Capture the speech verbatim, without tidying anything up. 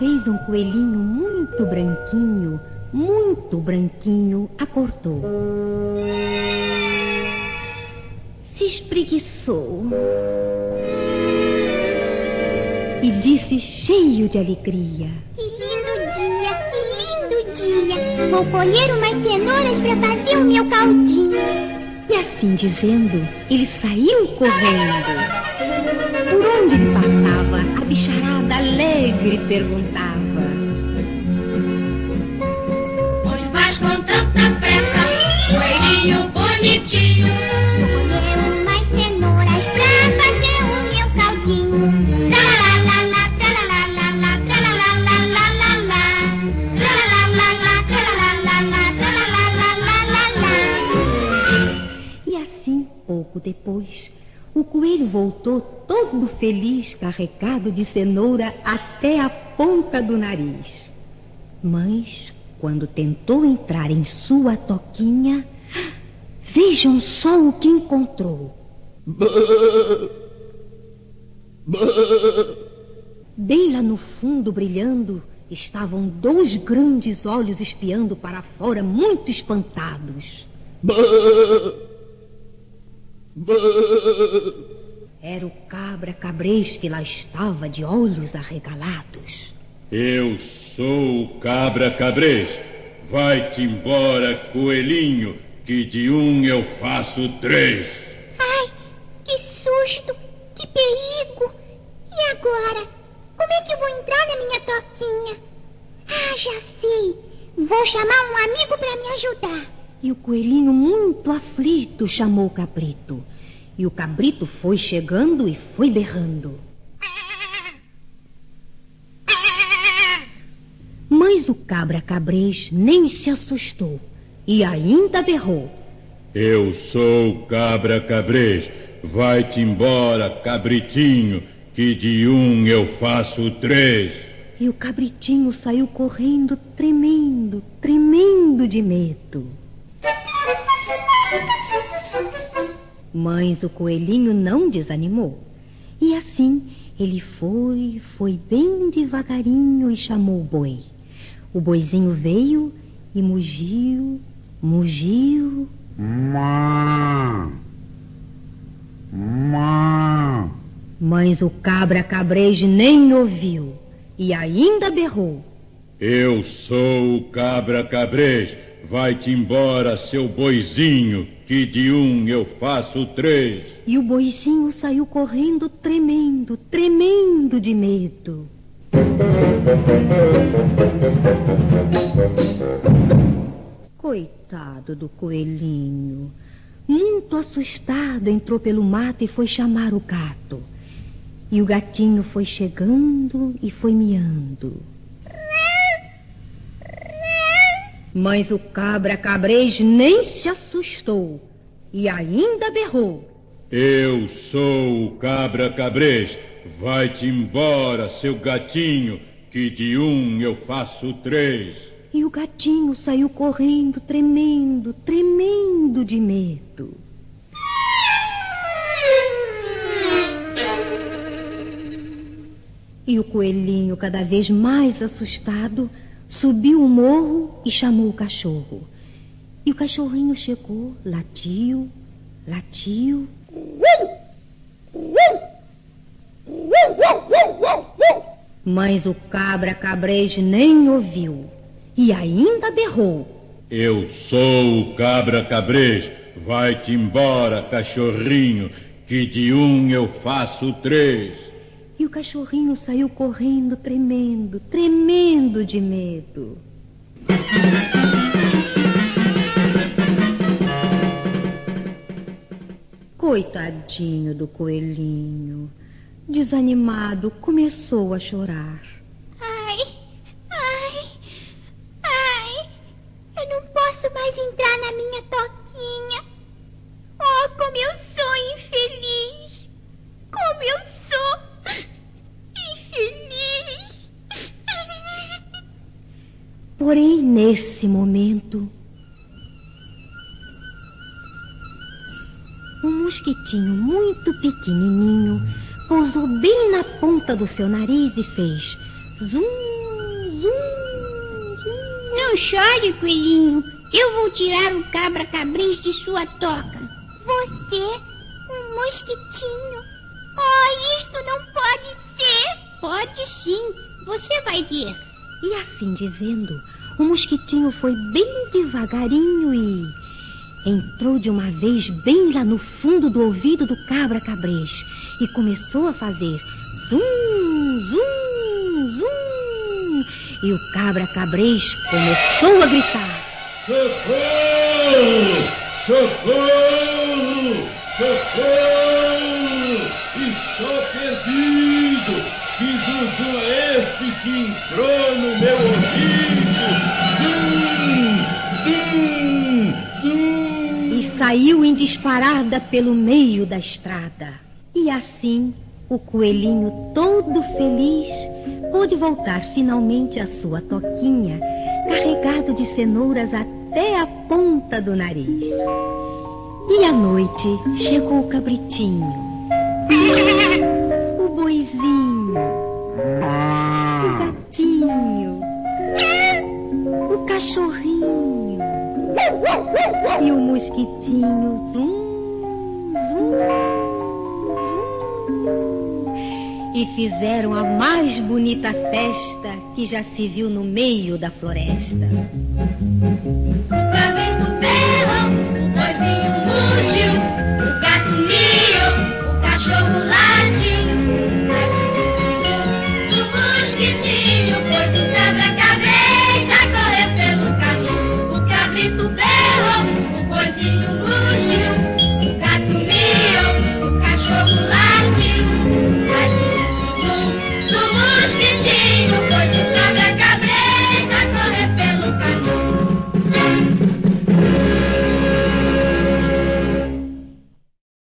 vez um coelhinho muito branquinho, muito branquinho, acordou. Se espreguiçou e disse cheio de alegria: Que lindo dia, que lindo dia! Vou colher umas cenouras para fazer o meu caldinho. E assim dizendo, ele saiu correndo. Por onde ele passava, a bicharada alegre perguntava: Onde vais com tanta pressa, coelhinho bonitinho? Vou colher umas cenouras pra fazer o meu caldinho. Tralalala, tralalala, tralalala, tralalala, tralalala, tralalala. E assim, pouco depois, o coelho voltou todo feliz, carregado de cenoura até a ponta do nariz. Mas, quando tentou entrar em sua toquinha, vejam só o que encontrou. Bem lá no fundo, brilhando, estavam dois grandes olhos espiando para fora, muito espantados. Era o cabra cabrês que lá estava, de olhos arregalados. Eu sou o cabra cabrês. Vai-te embora, coelhinho, que de um eu faço três. Ai, que susto, que perigo! E agora? Como é que eu vou entrar na minha toquinha? Ah, já sei. Vou chamar um amigo para me ajudar. E o coelhinho, muito aflito, chamou o cabrito. E o cabrito foi chegando e foi berrando. Mas o cabra cabrês nem se assustou e ainda berrou: Eu sou o cabra cabrês. Vai-te embora, cabritinho, que de um eu faço três. E o cabritinho saiu correndo, tremendo, tremendo de medo. Mas o coelhinho não desanimou. E assim ele foi, foi bem devagarinho e chamou o boi. O boizinho veio e mugiu, mugiu. Má, má. Mas o cabra cabrês nem ouviu e ainda berrou: Eu sou o cabra cabrês. Vai-te embora, seu boizinho, que de um eu faço três. E o boizinho saiu correndo, tremendo, tremendo de medo. Coitado do coelhinho, muito assustado, entrou pelo mato e foi chamar o gato. E o gatinho foi chegando e foi miando. Mas o cabra cabrês nem se assustou e ainda berrou: Eu sou o cabra cabrês. Vai-te embora, seu gatinho, que de um eu faço três. E o gatinho saiu correndo, tremendo, tremendo de medo. E o coelhinho, cada vez mais assustado, subiu o morro e chamou o cachorro. E o cachorrinho chegou, latiu, latiu. Mas o cabra cabrês nem ouviu e ainda berrou: Eu sou o cabra cabrês. Vai-te embora, cachorrinho, que de um eu faço três. E o cachorrinho saiu correndo, tremendo, tremendo de medo. Coitadinho do coelhinho, desanimado, começou a chorar. Ai, ai, ai, eu não posso mais entrar na minha toquinha. Oh, como eu sou infeliz! Como eu sou infeliz! Porém, nesse momento, um mosquitinho muito pequenininho pousou bem na ponta do seu nariz e fez zum, Não chore, coelhinho. Eu vou tirar o cabra-cabrês de sua toca. Você? Um mosquitinho? Oh, isto não pode ser! Pode sim, você vai ver. E assim dizendo, o mosquitinho foi bem devagarinho e entrou de uma vez bem lá no fundo do ouvido do cabra-cabrês e começou a fazer zum, zum, zum. E o cabra-cabrês começou a gritar: Socorro! Socorro! Socorro! Estou perdido! Que zuzu é este que entrou no meu ouvido? Zum! Zum! Zum! E saiu em disparada pelo meio da estrada. E assim, o coelhinho, todo feliz, pôde voltar finalmente à sua toquinha, carregado de cenouras até a ponta do nariz. E à noite chegou o cabritinho, o boizinho, o gatinho, o cachorrinho e o mosquitinho. Zum, zum, zum. E fizeram a mais bonita festa que já se viu no meio da floresta. O cabrito